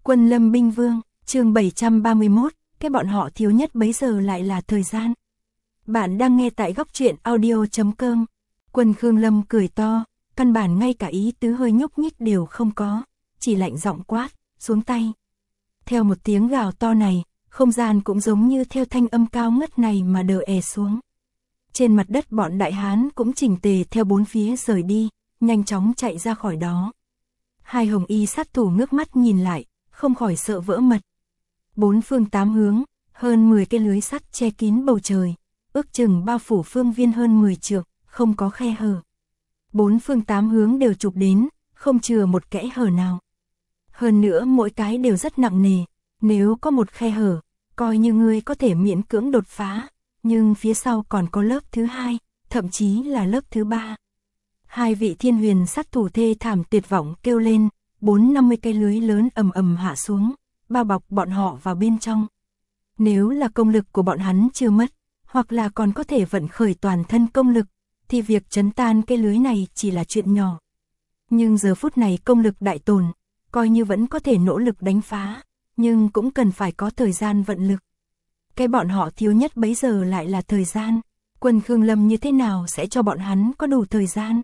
Quân Lâm binh vương, chương 731, cái bọn họ thiếu nhất bấy giờ lại là thời gian. Bạn đang nghe tại góc truyện audio.com. Quân Khương Lâm cười to, căn bản ngay cả ý tứ hơi nhúc nhích đều không có, chỉ lạnh giọng quát, xuống tay. Theo một tiếng gào to này, không gian cũng giống như theo thanh âm cao ngất này mà đờ è xuống. Trên mặt đất bọn đại hán cũng chỉnh tề theo bốn phía rời đi, nhanh chóng chạy ra khỏi đó. Hai hồng y sát thủ ngước mắt nhìn lại, không khỏi sợ vỡ mật. Bốn phương tám hướng, hơn 10 cái lưới sắt che kín bầu trời, ước chừng bao phủ phương viên hơn 10 trượng, không có khe hở. Bốn phương tám hướng đều chụp đến, không chừa một kẽ hở nào. Hơn nữa mỗi cái đều rất nặng nề, nếu có một khe hở, coi như ngươi có thể miễn cưỡng đột phá, nhưng phía sau còn có lớp thứ hai, thậm chí là lớp thứ ba. Hai vị thiên huyền sát thủ thê thảm tuyệt vọng kêu lên, 4-50 cây lưới lớn ầm ầm hạ xuống, bao bọc bọn họ vào bên trong. Nếu là công lực của bọn hắn chưa mất, hoặc là còn có thể vận khởi toàn thân công lực, thì việc trấn tan cây lưới này chỉ là chuyện nhỏ. Nhưng giờ phút này công lực đại tồn, coi như vẫn có thể nỗ lực đánh phá, nhưng cũng cần phải có thời gian vận lực. Cái bọn họ thiếu nhất bấy giờ lại là thời gian. Quân Khương Lâm như thế nào sẽ cho bọn hắn có đủ thời gian?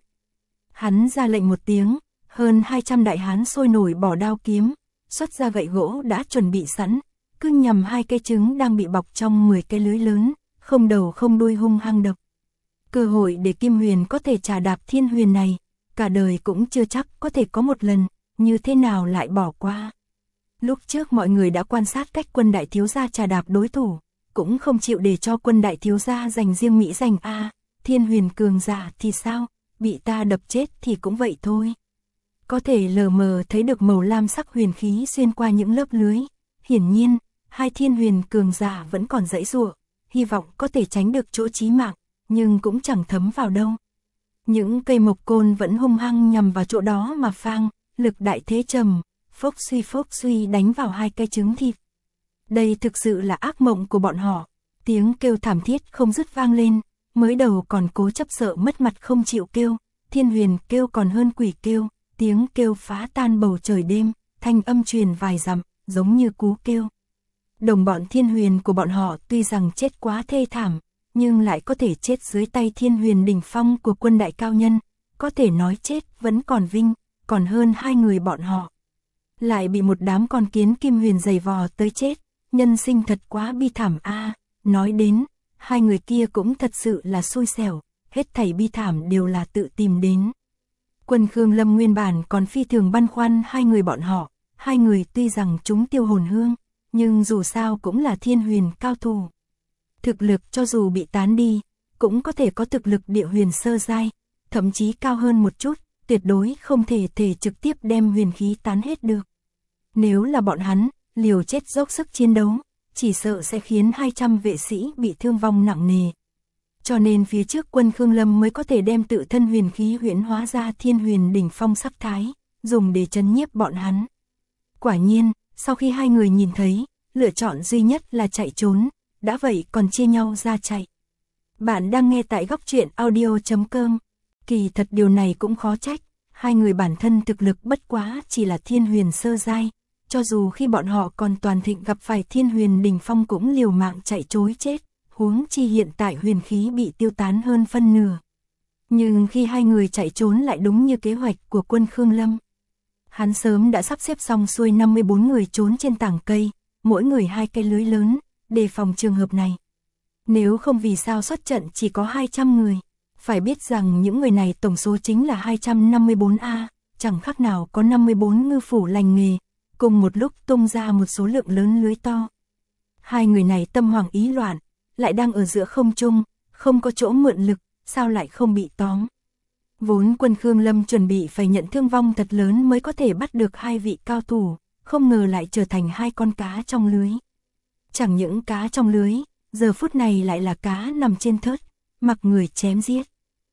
Hắn ra lệnh một tiếng, hơn 200 đại hán sôi nổi bỏ đao kiếm, xuất ra gậy gỗ đã chuẩn bị sẵn, cứ nhằm hai cây trứng đang bị bọc trong 10 cái lưới lớn, không đầu không đuôi hung hăng đập. Cơ hội để Kim Huyền có thể trà đạp Thiên Huyền này, cả đời cũng chưa chắc có thể có một lần, như thế nào lại bỏ qua. Lúc trước mọi người đã quan sát cách quân đại thiếu gia trà đạp đối thủ, cũng không chịu để cho quân đại thiếu gia giành riêng mỹ giành a, Thiên Huyền cường giả thì sao, bị ta đập chết thì cũng vậy thôi. Có thể lờ mờ thấy được màu lam sắc huyền khí xuyên qua những lớp lưới, hiển nhiên, hai Thiên Huyền cường giả vẫn còn giãy giụa, hy vọng có thể tránh được chỗ chí mạng, nhưng cũng chẳng thấm vào đâu. Những cây mộc côn vẫn hung hăng nhằm vào chỗ đó mà phang, lực đại thế trầm, phốc suy đánh vào hai cây trứng thịt. Đây thực sự là ác mộng của bọn họ, tiếng kêu thảm thiết không dứt vang lên, mới đầu còn cố chấp sợ mất mặt không chịu kêu, Thiên Huyền kêu còn hơn quỷ kêu, tiếng kêu phá tan bầu trời đêm, thanh âm truyền vài dặm, giống như cú kêu. Đồng bọn Thiên Huyền của bọn họ tuy rằng chết quá thê thảm, nhưng lại có thể chết dưới tay Thiên Huyền đỉnh phong của quân đại cao nhân, có thể nói chết vẫn còn vinh, còn hơn hai người bọn họ. Lại bị một đám con kiến Kim Huyền giày vò tới chết, nhân sinh thật quá bi thảm a. Nói đến, hai người kia cũng thật sự là xui xẻo, hết thảy bi thảm đều là tự tìm đến. Quân Khương Lâm nguyên bản còn phi thường băn khoăn hai người bọn họ, hai người tuy rằng chúng tiêu hồn hương, nhưng dù sao cũng là Thiên Huyền cao thủ. Thực lực cho dù bị tán đi, cũng có thể có thực lực địa huyền sơ giai, thậm chí cao hơn một chút, tuyệt đối không thể trực tiếp đem huyền khí tán hết được. Nếu là bọn hắn, liều chết dốc sức chiến đấu, chỉ sợ sẽ khiến 200 vệ sĩ bị thương vong nặng nề. Cho nên phía trước quân Khương Lâm mới có thể đem tự thân huyền khí huyễn hóa ra Thiên Huyền đỉnh phong sắc thái, dùng để trấn nhiếp bọn hắn. Quả nhiên, sau khi hai người nhìn thấy, lựa chọn duy nhất là chạy trốn, đã vậy còn chia nhau ra chạy. Bạn đang nghe tại góc truyện audio.com. Kỳ thật điều này cũng khó trách, hai người bản thân thực lực bất quá chỉ là Thiên Huyền sơ giai, cho dù khi bọn họ còn toàn thịnh gặp phải Thiên Huyền đỉnh phong cũng liều mạng chạy trối chết, huống chi hiện tại huyền khí bị tiêu tán hơn phân nửa. Nhưng khi hai người chạy trốn lại đúng như kế hoạch của quân Khương Lâm. Hắn sớm đã sắp xếp xong xuôi 54 người trốn trên tảng cây, mỗi người hai cây lưới lớn, đề phòng trường hợp này. Nếu không vì sao xuất trận chỉ có 200 người, phải biết rằng những người này tổng số chính là 254A, chẳng khác nào có 54 ngư phủ lành nghề, cùng một lúc tung ra một số lượng lớn lưới to. Hai người này tâm hoảng ý loạn, lại đang ở giữa không trung, không có chỗ mượn lực, sao lại không bị tóm. Vốn quân Khương Lâm chuẩn bị phải nhận thương vong thật lớn mới có thể bắt được hai vị cao thủ, không ngờ lại trở thành hai con cá trong lưới. Chẳng những cá trong lưới, giờ phút này lại là cá nằm trên thớt, mặc người chém giết.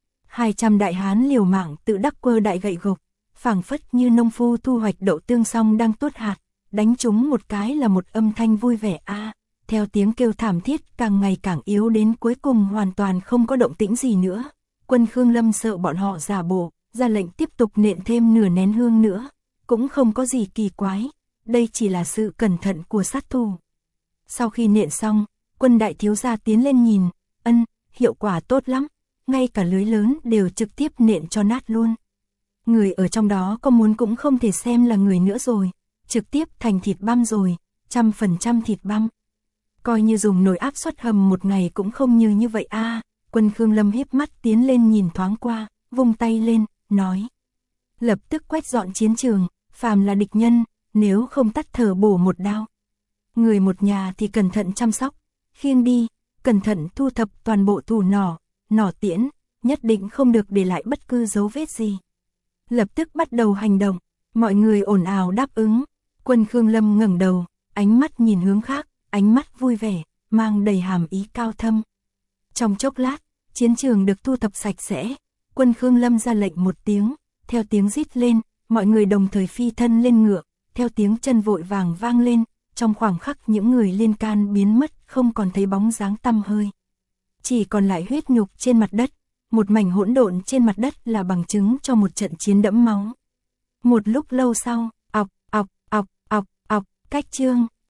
200 đại hán liều mạng tự đắc quơ đại gậy gộc, phảng phất như nông phu thu hoạch đậu tương xong đang tuốt hạt, đánh chúng một cái là một âm thanh vui vẻ a. Theo tiếng kêu thảm thiết càng ngày càng yếu đến cuối cùng hoàn toàn không có động tĩnh gì nữa. Quân Khương Lâm sợ bọn họ giả bộ, ra lệnh tiếp tục nện thêm nửa nén hương nữa, cũng không có gì kỳ quái. đây chỉ là sự cẩn thận của sát thủ. Sau khi nện xong, Quân đại thiếu gia tiến lên nhìn, hiệu quả tốt lắm, ngay cả lưới lớn đều trực tiếp nện cho nát luôn. Người ở trong đó có muốn cũng không thể xem là người nữa rồi, trực tiếp thành thịt băm rồi, 100% thịt băm. Coi như dùng nồi áp suất hầm một ngày cũng không như vậy a. Quân Khương Lâm híp mắt tiến lên nhìn thoáng qua, vung tay lên, nói. Lập tức quét dọn chiến trường, phàm là địch nhân, nếu không tắt thở bổ một đao. Người một nhà thì cẩn thận chăm sóc, khiêng đi, cẩn thận thu thập toàn bộ thủ nỏ tiễn, nhất định không được để lại bất cứ dấu vết gì. Lập tức bắt đầu hành động, mọi người ồn ào đáp ứng. Quân Khương Lâm ngẩng đầu, ánh mắt nhìn hướng khác, ánh mắt vui vẻ, mang đầy hàm ý cao thâm. Trong chốc lát, chiến trường được thu thập sạch sẽ. Quân Khương Lâm ra lệnh một tiếng, theo tiếng rít lên, mọi người đồng thời phi thân lên ngựa, theo tiếng chân vội vàng vang lên, trong khoảng khắc những người liên can biến mất, không còn thấy bóng dáng tăm hơi. Chỉ còn lại huyết nhục trên mặt đất, một mảnh hỗn độn trên mặt đất là bằng chứng cho một trận chiến đẫm máu. Một lúc lâu sau, ọc, cách chương